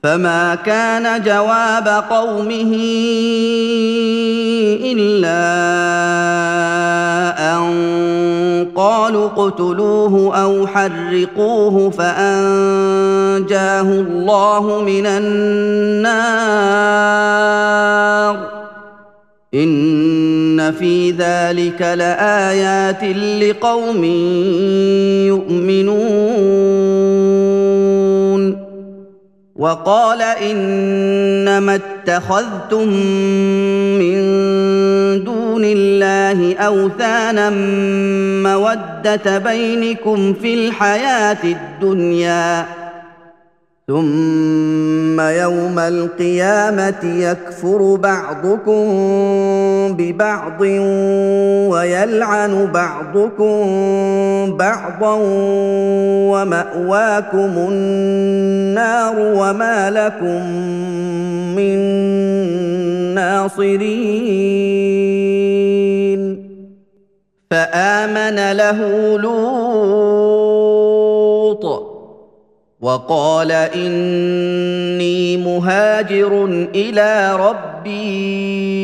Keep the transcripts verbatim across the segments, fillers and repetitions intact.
فما كان جواب قومه إلا أن قالوا اقتلوه أو حرقوه فأنجاه الله من النار إن في ذلك لآيات لقوم يؤمنون وقال إنما اتخذتم من دون الله أوثانا مودة بينكم في الحياة الدنيا ثم يوم القيامة يكفر بعضكم ببعض ويلعن بعضكم بعضا ومأواكم النار وما لكم من ناصرين فآمن له لوط وقال إني مهاجر إلى ربي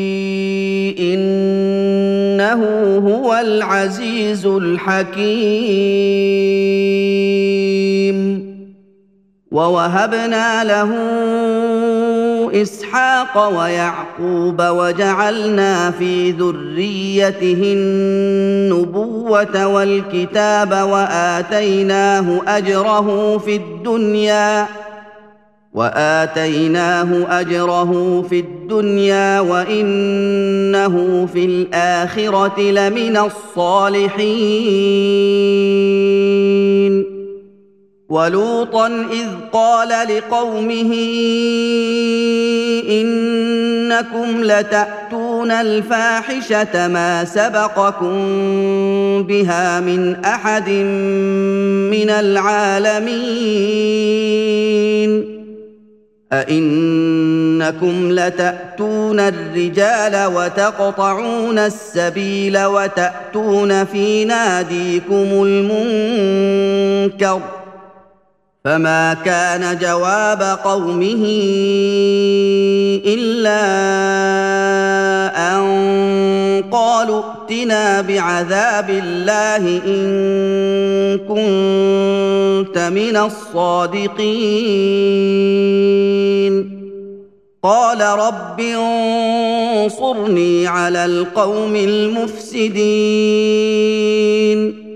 إنه هو العزيز الحكيم ووهبنا له إسحاق ويعقوب وجعلنا في ذريته النبوة والكتاب وآتيناه أجره في الدنيا وآتيناه أجره في الدنيا وإنه في الآخرة لمن الصالحين ولوطا إذ قال لقومه إنكم لتأتون الفاحشة ما سبقكم بها من أحد من العالمين أئنكم لتأتون الرجال وتقطعون السبيل وتأتون في ناديكم المنكر فما كان جواب قومه إلا أن قالوا ائتنا بعذاب الله إن كنت من الصادقين قال رب انصرني على القوم المفسدين